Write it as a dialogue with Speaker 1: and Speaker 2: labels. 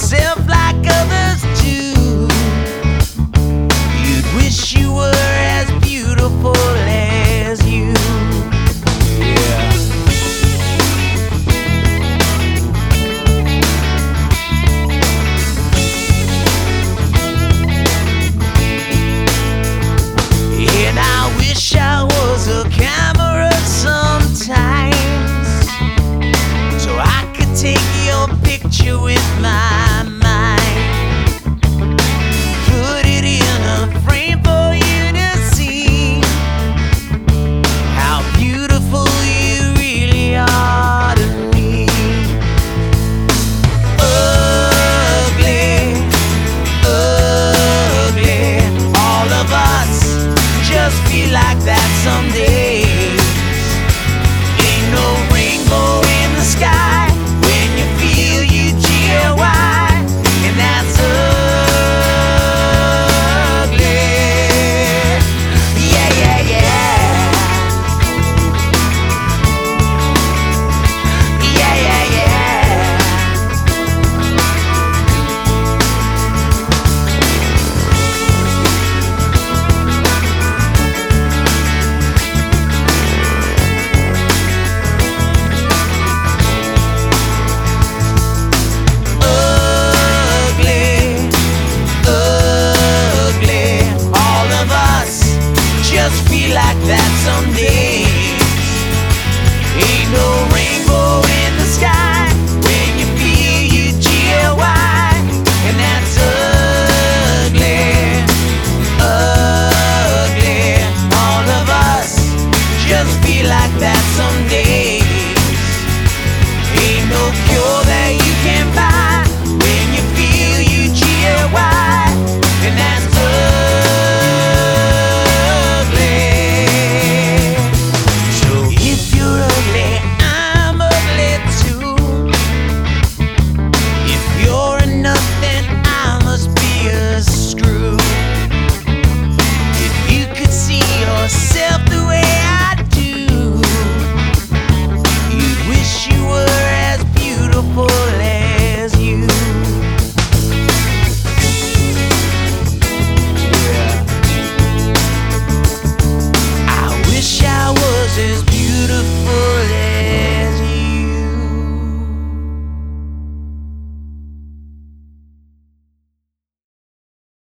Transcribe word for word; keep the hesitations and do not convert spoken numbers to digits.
Speaker 1: yourself like others do. You'd wish you were as beautiful as you. Yeah. And I wish I was a camera sometimes, so I could take your picture with my mind, put it in a frame for you to see how beautiful you really are to me. Ugly, ugly, all of us just feel like that some days. Ain't no rainbow in the sky when you feel you G L Y, and that's ugly. Yeah, yeah, yeah. Yeah, yeah, yeah. Just feel like that some days. Ain't no rainbow in the sky when you feel you G L Y, and that's ugly, ugly. All of us just feel like that some days. Ain't no cure